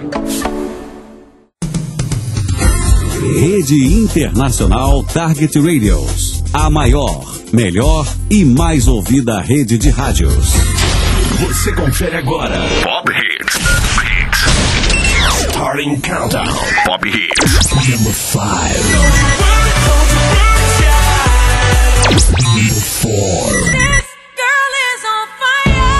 Rede Internacional Target Radios. A maior, melhor e mais ouvida rede de rádios. Você confere agora. Pop Hits. Starting Countdown. Pop Hits. Number 5. Number 4. This girl is on fire.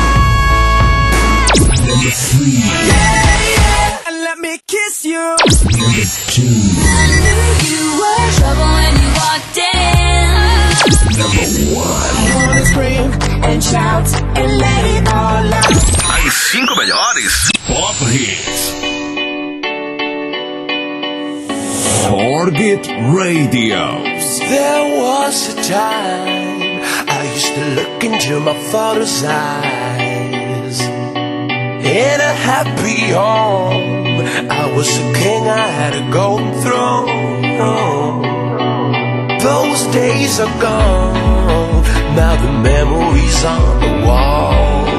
Number 3. Yeah, and let me kiss you. Number 2. I knew you were trouble when you walked in. Number 1. I wanna scream and shout and let it all out. As 5 melhores Pop Hits. Target Radios. There was a time I used to look into my father's eyes. In a happy home, I was a king, I had a golden throne. Those days are gone, now the memories on the wall.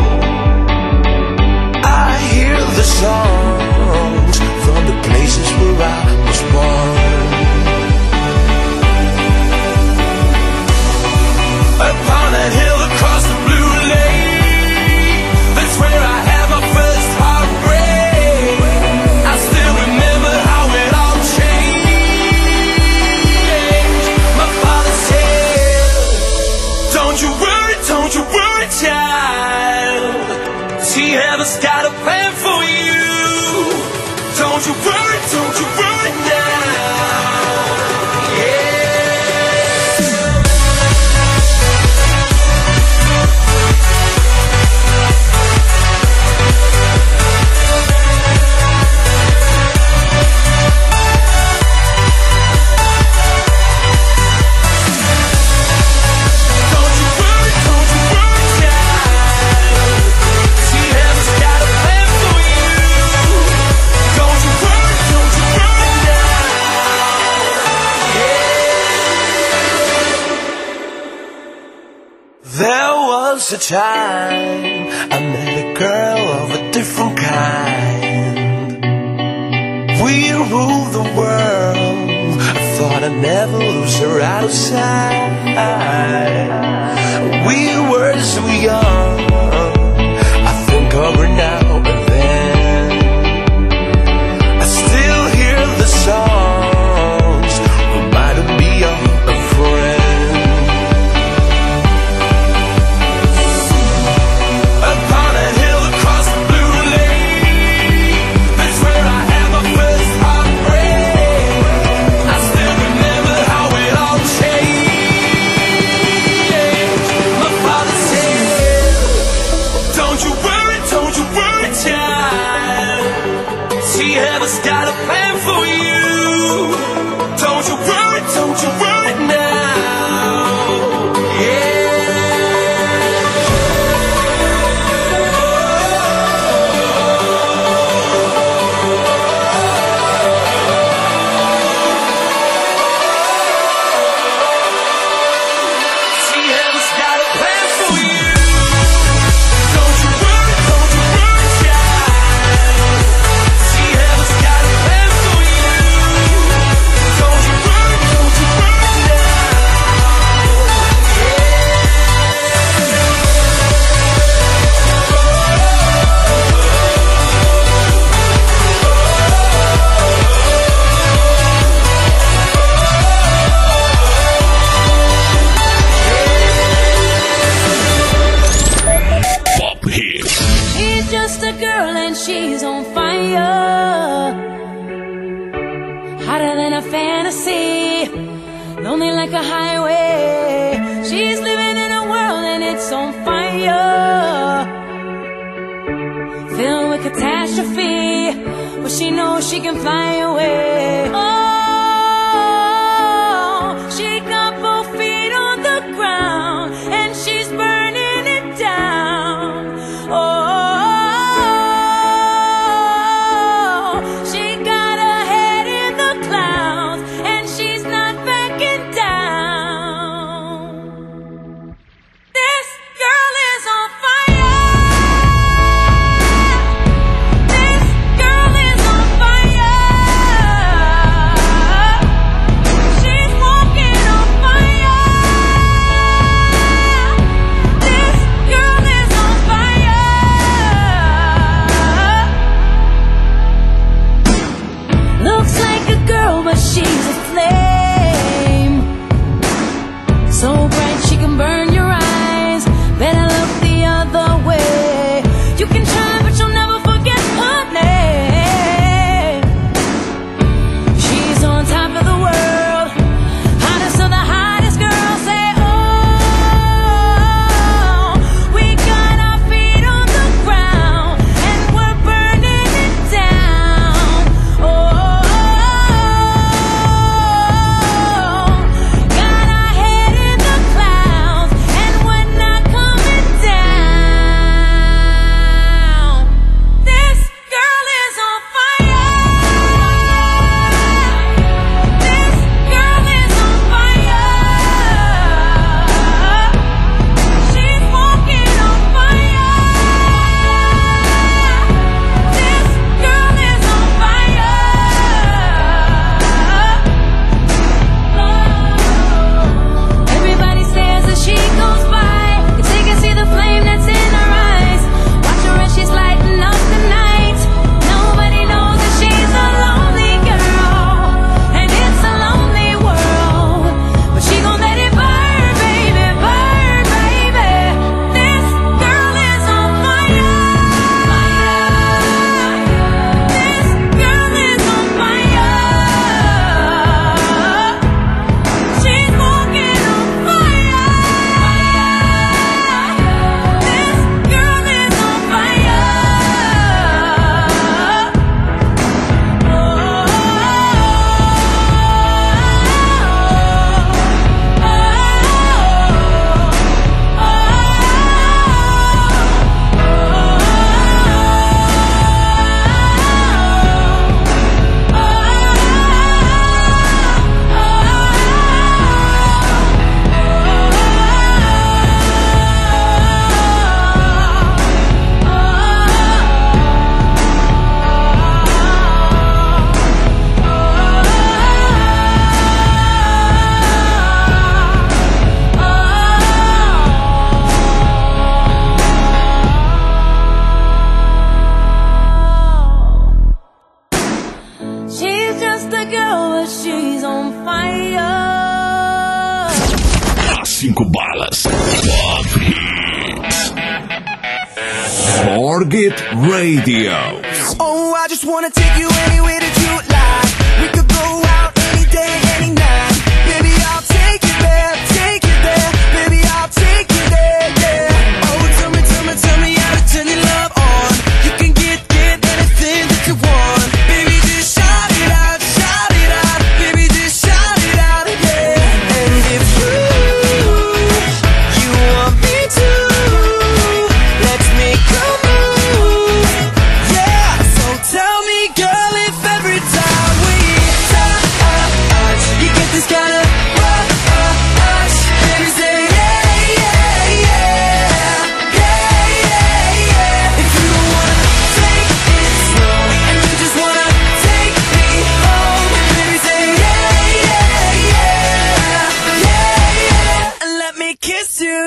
I hear the songs from the places where I was born. Upon a hill across the blue lake, that's where I had my first heartbreak. I still remember how it all changed. My father said, don't you worry, child. See, heaven's got a plan for you. Don't you worry now. Yeah. There was a time I met a girl of a different kind. We ruled the world. I thought I'd never lose her out of sight. We were so young. I think of her now and then. I still hear the songs reminding me of a friend. Heaven's got a plan for you. Don't you worry now. Yeah. See, heaven's got a plan for you. Don't you worry, child. See, heaven's got a plan for you. Don't you worry now. Pop Hits. She's just a girl and she's on fire. Hotter than a fantasy. Lonely like a highway. She's living in a world and it's on fire. Filled with catastrophe. But she knows she can fly away. Oh, she got both feet on the ground and she's burning it down. Oh, she got her head in the clouds and she's not backing down. This girl is on fire. This girl 5 balas. Pop Hits. Target Radio. Oh, I just wanna take you anywhere that you like. We could go out any day, any night. Baby, I'll take you there, take you there. Baby, I'll take you there, yeah. Oh, tell me how to turn your love on. You can get anything that you want. Baby, just shout it out, baby, just shout it out, yeah. And if you want me to, let's make a move, yeah. So tell me, girl, if every time we touch, you get this kind of rush, baby, say yeah, yeah, yeah, yeah, yeah, yeah. If you don't wanna take it slow and you just wanna take me home, baby, say yeah, yeah, yeah, yeah, yeah, and let me kiss you.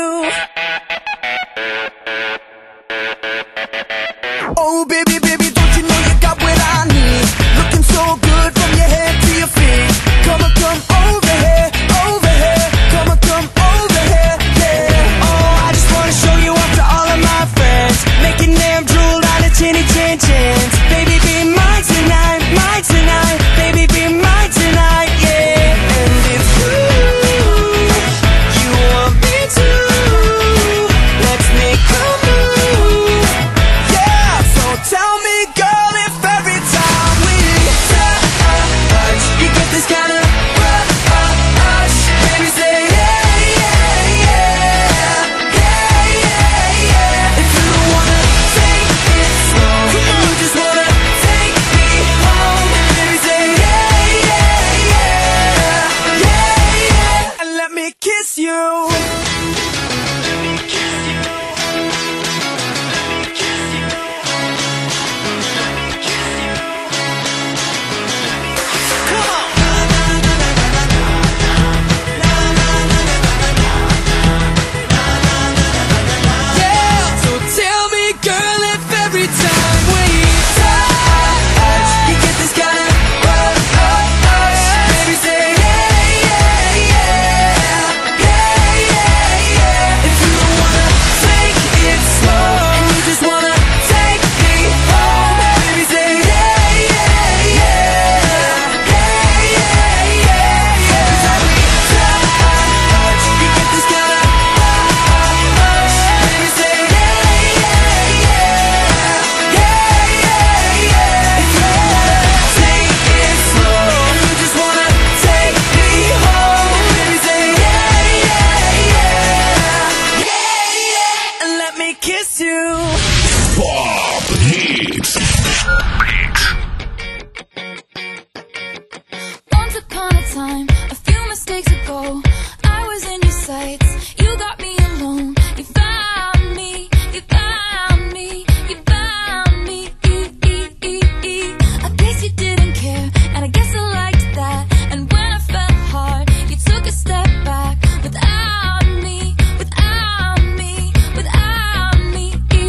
Oh, baby, don't you know you got what I need? Looking so good from your head to your feet. Come on, come over here, come on, come over here, yeah. Oh, I just wanna show you off to all of my friends, making them drool on a chinny chin chins. Baby, be mine tonight, baby, be mine tonight, yeah. And if you want me to, let's make a move, yeah. So tell me, girl, if every time we touch, you get this kind of rush, baby, say yeah, yeah, yeah, yeah, yeah, yeah. If you don't wanna take it slow and you just wanna take me home, baby, say yeah, yeah, yeah, yeah, yeah, and let me kiss you. Yeah, so tell me, girl, if every time we touch, you get this kind of rush, baby, say yeah, yeah, yeah, yeah, yeah, yeah. If you don't wanna take it slow and you just wanna take me home, baby, say yeah, yeah, yeah, yeah, yeah, yeah, yeah. 'Cause touch, you get this kind of rush, baby, say yeah, yeah, yeah, yeah, yeah. If you wanna take it slow and you just wanna take me home, baby, say yeah, yeah, yeah, yeah, yeah, and let me kiss you. Pop Hits. Once upon a time, a few mistakes ago, I was in your sights. You got me alone. You found me. You found me. You found me. I guess you didn't care, and I guess I liked that. And when I fell hard, you took a step back. Without me, without me, without me.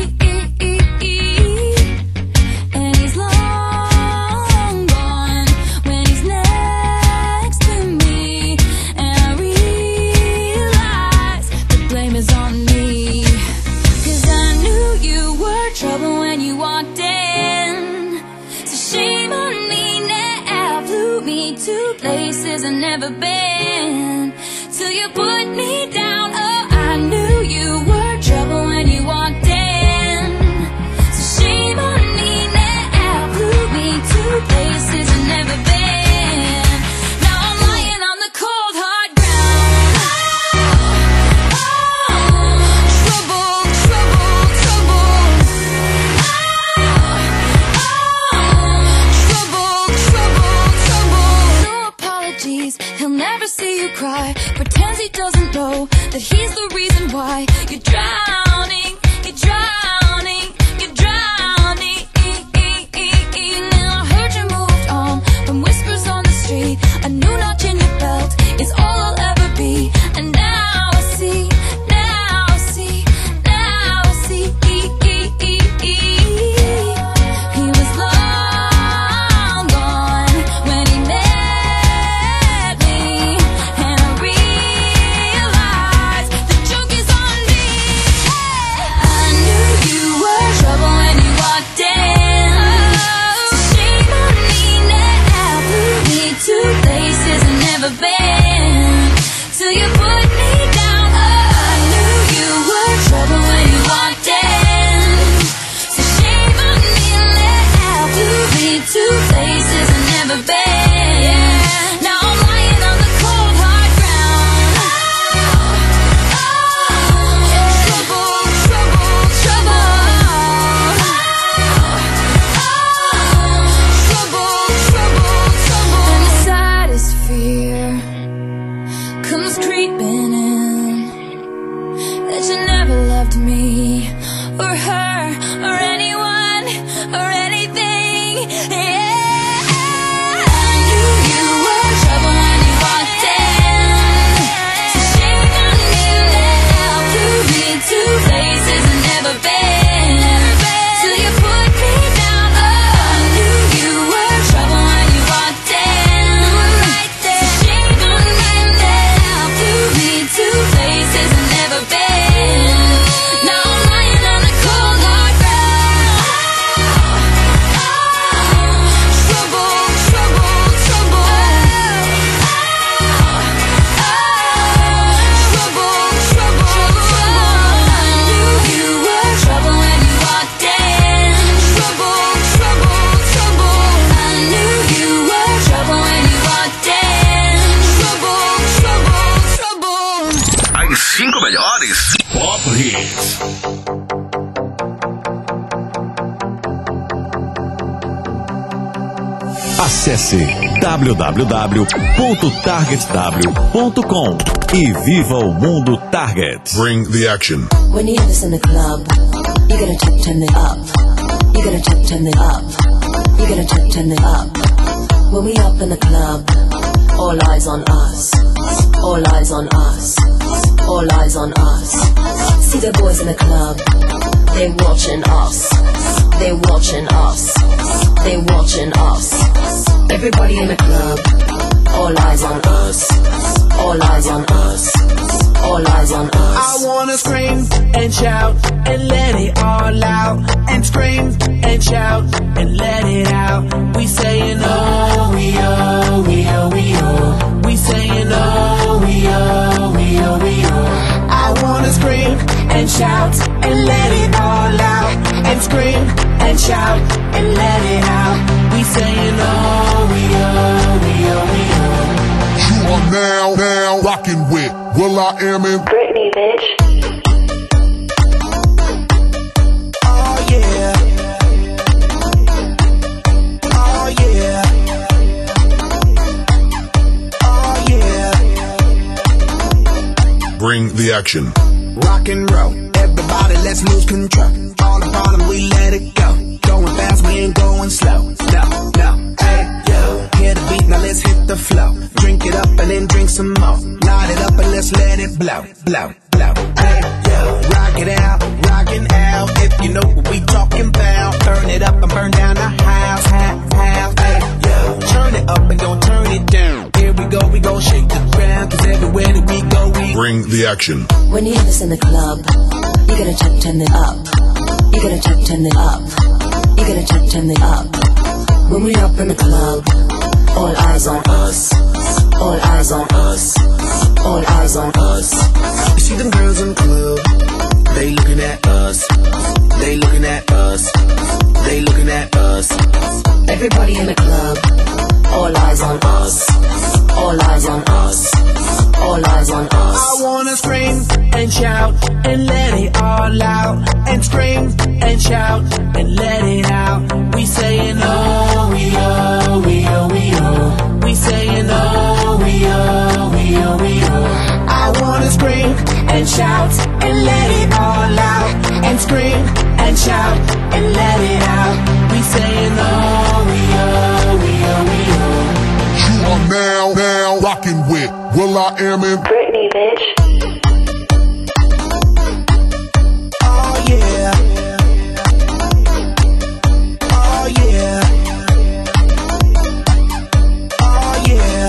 And he's long gone when he's next to me. And I realize the blame is on me. 'Cause I knew you were trouble when you walked in. So shame on me now, flew me to places I've never been. Till you put me down, oh, I knew you were trouble when you walked in. So shame on me now, flew me to places I've never been. Now I'm lying on the cold hard ground. Trouble, trouble, trouble. Trouble, trouble, trouble. No apologies, he'll never see you cry. Pretends he doesn't know that he's the reason why you're drowning, you're drowning, you're drowning. Now I heard you moved on from whispers on the street. A new notch in your belt is all I'll ever be. And now I see, now I see, now I see. He was long gone when he met me. And I realized never been. Till you put me down. I knew you were trouble when you walked in. So shame on me, let out, blew me to places I've never been. Now I'm lying on the cold hard ground. Trouble, trouble, trouble. Trouble, trouble, trouble. And the saddest fear comes creeping in, that you never loved me or her or anyone or anything. Yeah. I knew you were trouble when you walked in. So shame on me, let out, blew me to places I've never been. Till you put me down. I knew you were trouble when you walked in. So shame on me, let out, blew me to places I've never been. Now I'm lying on the cold hard ground. Trouble, trouble, trouble. Trouble, trouble, trouble. I knew you were trouble when you walked in. Trouble, trouble, trouble. I knew you were trouble when you walked in. Trouble, trouble, trouble. As 5 melhores Pop Hits. Acesse www.targetw.com e viva o mundo Target. Bring the action. When you hear this in the club, you gotta turn it up. You gotta turn it up. You gotta turn it up. When we up in the club, all eyes on us. All eyes on us. All eyes on us. See the boys in the club, they watching us. They watching us. They watching us. Everybody in the club, all eyes on us. All eyes on us. All eyes on us. I wanna scream and shout and let it all out. And scream and shout and let it out. We saying oh, we oh, we oh, we oh. We saying oh, we oh, we oh, we oh. I wanna scream and shout and let it all out. And scream and shout and let it out. We saying oh, we oh, we oh, we oh. You are now rocking with will.i.am in Britney, bitch. Oh yeah. Oh yeah. Oh yeah. Bring the action. Rock and roll, everybody let's lose control. All the bottom we let it go. Going fast, we ain't going slow. No, no, hey, yo. Hear the beat, now let's hit the flow. Drink it up and then drink some more. Light it up and let's let it blow, blow, blow. Hey, yo. Rock it out, rockin' out. If you know what we talking about. Turn it up and burn down the house, house. Hey, yo. Turn it up and don't turn it down. Here we go shake the ground. Cause everywhere that we go, we Bring the action. When you hear this in the club, you gotta turn it up. You gotta turn it up. You gotta turn it up. When we up in the club, all eyes on us. All eyes on us. All eyes on us. You see them girls in the club, they looking at us. They looking at us. They looking at us. Everybody in the club, all eyes on us. All eyes on us. All eyes on us. I wanna scream and shout and let it all out. And scream and shout and let it out. We saying oh, we oh, we oh, we oh. We saying oh, we oh, we oh, we oh. I wanna scream and shout and let it all out. And scream and shout and let it out. We saying oh, we oh, we oh, we oh. You are now rocking with will.i.am in Britney, bitch. Oh yeah. Oh yeah. Oh yeah.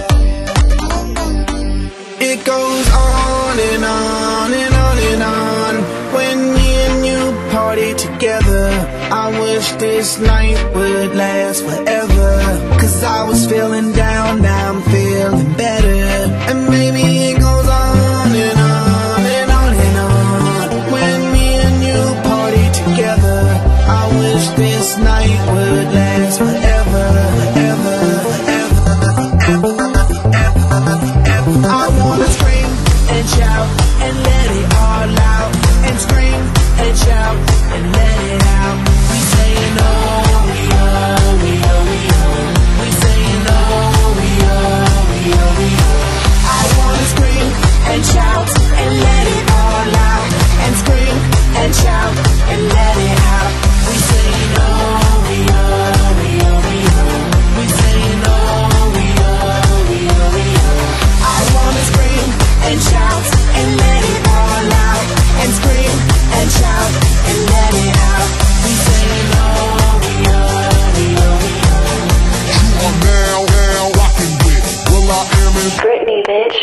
It goes on and on and on and on. When me and you party together, I wish this night would last forever. Cause I was feeling down, now I'm feeling something better. And maybe it goes on and on and on and on. When me and you party together, I wish this night would last forever, ever, ever, ever, ever, ever. I wanna scream and shout and let it all out. And scream and shout and let it out. We saying oh, we oh, we oh, we oh. We saying oh, we oh, we oh, we oh. I wanna scream and shout and let it all out. And scream and shout and let it out. We saying oh, we oh, we oh, we oh. We saying oh, we oh, we oh, we oh. I wanna scream and shout and let it all out. And scream and shout and let it out. We saying oh, we oh, we oh, we oh. You are now rocking with will.i.am in Britney, bitch.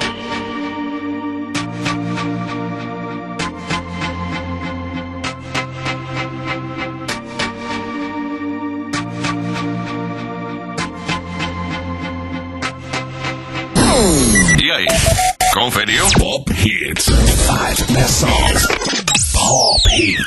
E aí, conferiu? Pop Hits. 5 best songs. Pop Hits.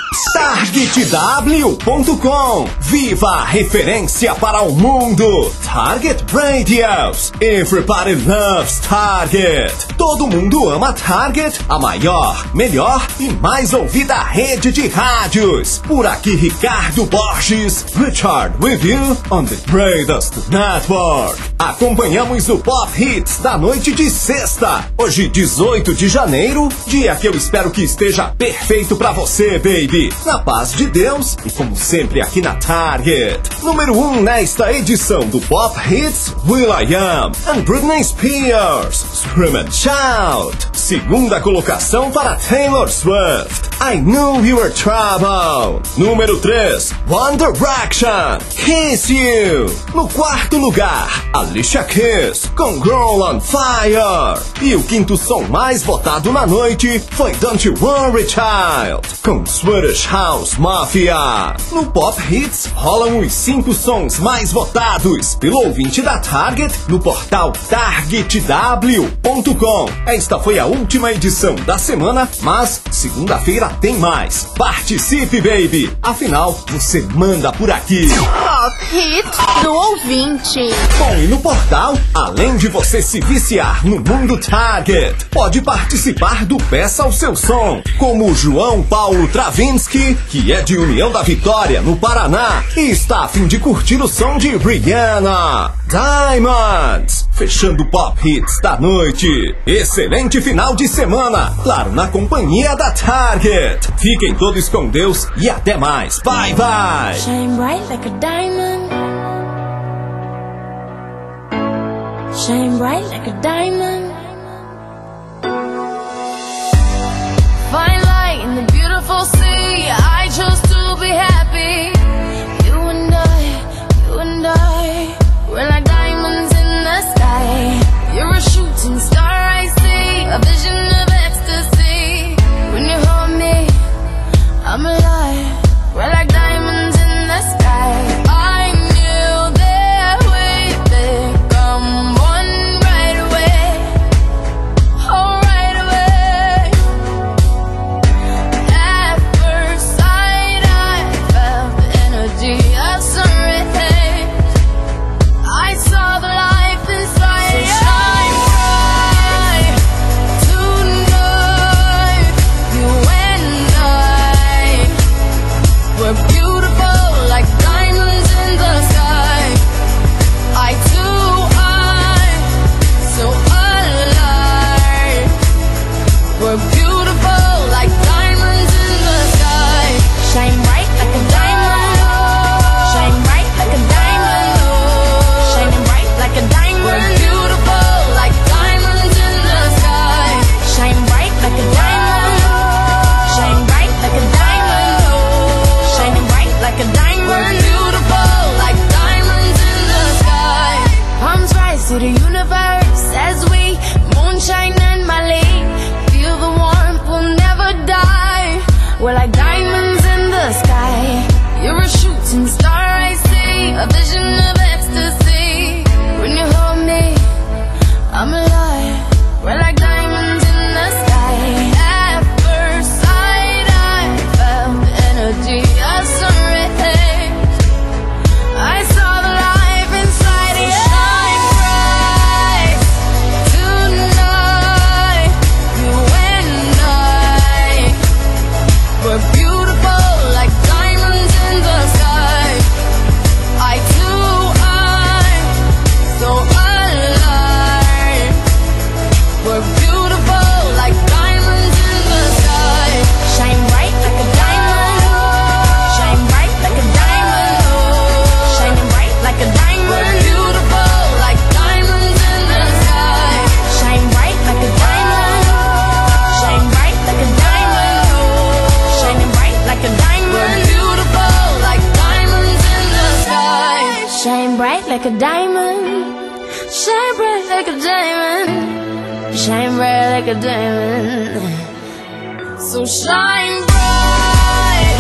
TargetW.com. Viva a referência para o mundo. Target Radios. Everybody loves Target. Todo mundo ama Target, a maior, melhor e mais ouvida rede de rádios. Por aqui, Ricardo Borges. Richard with you on the greatest network. Acompanhamos o Pop Hits da noite de sexta. Hoje, 18 de janeiro, dia que eu espero que esteja perfeito pra você, baby. Na paz de Deus e como sempre aqui na Target. Número 1 nesta edição do Pop Hits, will.i.am and Britney Spears, Scream and Shout. Segunda colocação para Taylor Swift, I Knew You Were Trouble. Número 3, One Direction, Kiss You. No quarto lugar, Alicia Keys com Girl on Fire. E o quinto som mais votado na noite foi Don't You Worry Child com Swedish House Mafia. No Pop Hits rolam os 5 sons mais votados pelo ouvinte da Target no portal TargetW.com. Esta foi a última edição da semana, mas segunda-feira tem mais. Participe, baby! Afinal, você manda por aqui. Pop Hits do ouvinte. Bom, e no portal, além de você se viciar no mundo Target, pode participar do Peça ao Seu Som, como o João Paulo Travinsky, que é de União da Vitória, no Paraná, e está a fim de curtir o som de Rihanna, Diamonds, fechando o Pop Hits da noite. Excelente final de semana, claro, na companhia da Target. Fiquem todos com Deus e até mais. Bye, bye! Shine bright like a diamond. Shine bright like a diamond. Fine light in the beautiful sea. I chose to be happy. You and I, we're like diamonds in the sky. You're a shooting star, I see, a vision of ecstasy. When you hold me, I'm alive. We're like diamonds in the sky. I knew that we'd become one right away. Oh, right away. At first sight, I felt the energy of sun rays. I saw the life inside. So shine bright tonight. You and I, we're beautiful like diamonds in the sky. Eye to eye, so alive. We're beautiful like diamonds in the sky. Shine bright like a diamond. Shine bright like a diamond. Shining bright like a diamond. We're beautiful like diamonds in the sky. Shine bright like a diamond. Shine bright like a diamond. Shining bright like a diamond. We're beautiful like diamonds in the sky. Palms rise to the universe as we moonshine and Mali. Feel the warmth, we'll never die. We're like diamonds in the sky. You're a shooting star, I see, a vision of ecstasy. When you hold me, Shine bright like a diamond. Shine bright like a diamond. Shine bright like a diamond. So shine bright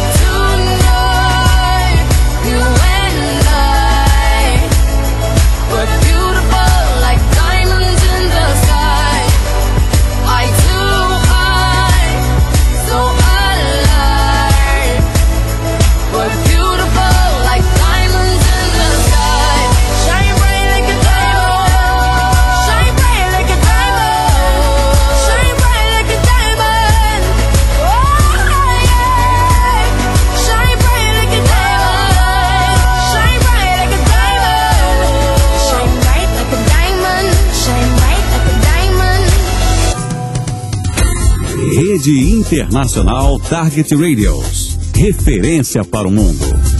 tonight. You and I, we're beautiful like diamonds in the sky. Eye to eye, so alive. We're beautiful like diamonds in the sky. Shine bright like a diamond. Shine bright like a diamond. Shine bright like a diamond. Oh yeah. Shine bright like a diamond. Shine bright like a diamond. Shine bright like a diamond. Shine bright like a diamond. Rede Internacional Target Radios. Referência para o mundo.